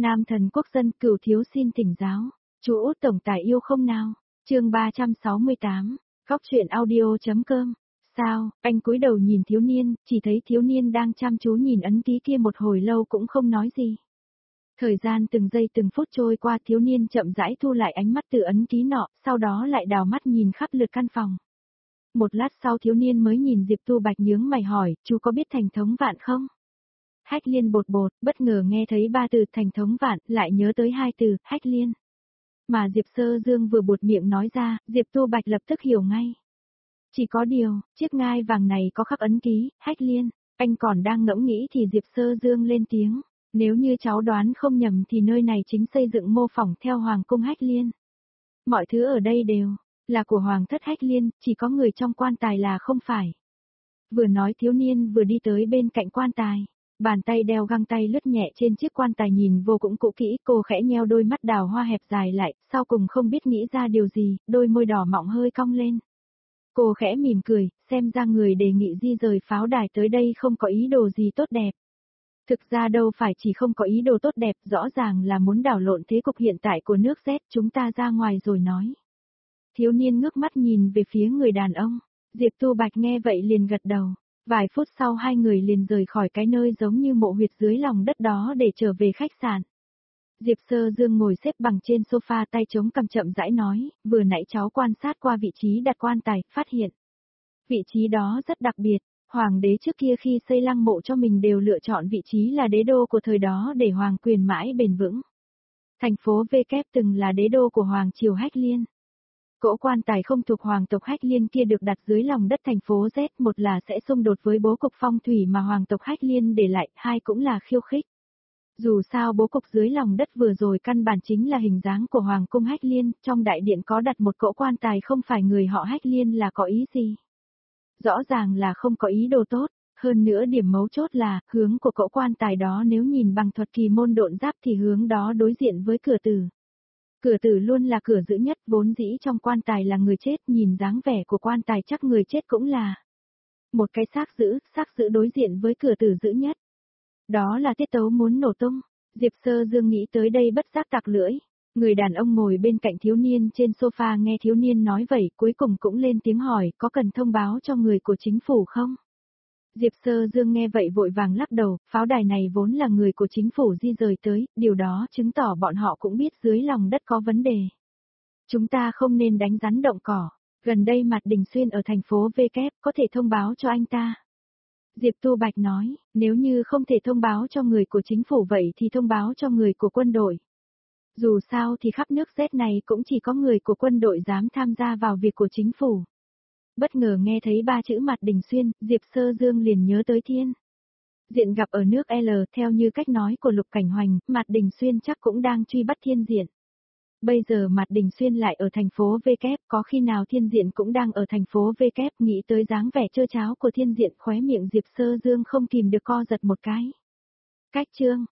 Nam thần quốc dân Cửu thiếu xin thỉnh giáo. Chú Út tổng tài yêu không nào? Chương 368. Góc truyện audio.com. Sao? Anh cúi đầu nhìn thiếu niên, chỉ thấy thiếu niên đang chăm chú nhìn ấn ký kia một hồi lâu cũng không nói gì. Thời gian từng giây từng phút trôi qua, thiếu niên chậm rãi thu lại ánh mắt từ ấn ký nọ, sau đó lại đào mắt nhìn khắp lượt căn phòng. Một lát sau thiếu niên mới nhìn Diệp Tu Bạch nhướng mày hỏi, chú có biết thành thống vạn không? Hách Liên bột bột, bất ngờ nghe thấy ba từ thành thống vạn, lại nhớ tới hai từ, Hách Liên. Mà Diệp Sơ Dương vừa buột miệng nói ra, Diệp Tu Bạch lập tức hiểu ngay. Chỉ có điều, chiếc ngai vàng này có khắc ấn ký, Hách Liên. Anh còn đang ngẫm nghĩ thì Diệp Sơ Dương lên tiếng. Nếu như cháu đoán không nhầm thì nơi này chính xây dựng mô phỏng theo Hoàng cung Hách Liên. Mọi thứ ở đây đều là của Hoàng thất Hách Liên, chỉ có người trong quan tài là không phải. Vừa nói thiếu niên vừa đi tới bên cạnh quan tài. Bàn tay đeo găng tay lướt nhẹ trên chiếc quan tài nhìn vô cũng cũ kỹ, cô khẽ nheo đôi mắt đào hoa hẹp dài lại, sau cùng không biết nghĩ ra điều gì, đôi môi đỏ mọng hơi cong lên. Cô khẽ mỉm cười, xem ra người đề nghị di rời pháo đài tới đây không có ý đồ gì tốt đẹp. Thực ra đâu phải chỉ không có ý đồ tốt đẹp, rõ ràng là muốn đảo lộn thế cục hiện tại của nước Z, chúng ta ra ngoài rồi nói. Thiếu niên ngước mắt nhìn về phía người đàn ông, Diệp Tu Bạch nghe vậy liền gật đầu. Vài phút sau hai người liền rời khỏi cái nơi giống như mộ huyệt dưới lòng đất đó để trở về khách sạn. Diệp Sơ Dương ngồi xếp bằng trên sofa tay chống cằm chậm rãi nói, vừa nãy cháu quan sát qua vị trí đặt quan tài, phát hiện. Vị trí đó rất đặc biệt, hoàng đế trước kia khi xây lăng mộ cho mình đều lựa chọn vị trí là đế đô của thời đó để hoàng quyền mãi bền vững. Thành phố V Kép từng là đế đô của Hoàng triều Hách Liên. Cỗ quan tài không thuộc hoàng tộc Hách Liên kia được đặt dưới lòng đất thành phố Z, một là sẽ xung đột với bố cục phong thủy mà hoàng tộc Hách Liên để lại, hai cũng là khiêu khích. Dù sao bố cục dưới lòng đất vừa rồi căn bản chính là hình dáng của hoàng cung Hách Liên, trong đại điện có đặt một cỗ quan tài không phải người họ Hách Liên là có ý gì? Rõ ràng là không có ý đồ tốt, hơn nữa điểm mấu chốt là, hướng của cỗ quan tài đó nếu nhìn bằng thuật kỳ môn độn giáp thì hướng đó đối diện với cửa tử. Cửa tử luôn là cửa giữ nhất, vốn dĩ trong quan tài là người chết, nhìn dáng vẻ của quan tài chắc người chết cũng là một cái xác giữ đối diện với cửa tử giữ nhất. Đó là tiết tấu muốn nổ tung. Diệp Sơ Dương nghĩ tới đây bất giác tặc lưỡi. Người đàn ông ngồi bên cạnh thiếu niên trên sofa nghe thiếu niên nói vậy, cuối cùng cũng lên tiếng hỏi, có cần thông báo cho người của chính phủ không? Diệp Sơ Dương nghe vậy vội vàng lắc đầu, pháo đài này vốn là người của chính phủ di rời tới, điều đó chứng tỏ bọn họ cũng biết dưới lòng đất có vấn đề. Chúng ta không nên đánh rắn động cỏ, gần đây Mạt Đình Xuyên ở thành phố V Kép, có thể thông báo cho anh ta. Diệp Tu Bạch nói, nếu như không thể thông báo cho người của chính phủ vậy thì thông báo cho người của quân đội. Dù sao thì khắp nước Z này cũng chỉ có người của quân đội dám tham gia vào việc của chính phủ. Bất ngờ nghe thấy ba chữ Mạt Đình Xuyên, Diệp Sơ Dương liền nhớ tới Thiên Diện gặp ở nước L, theo như cách nói của Lục Cảnh Hoành, Mạt Đình Xuyên chắc cũng đang truy bắt Thiên Diện. Bây giờ Mạt Đình Xuyên lại ở thành phố V Kép, có khi nào Thiên Diện cũng đang ở thành phố V Kép, nghĩ tới dáng vẻ trơ tráo của Thiên Diện, khóe miệng Diệp Sơ Dương không kìm được co giật một cái. Cách chương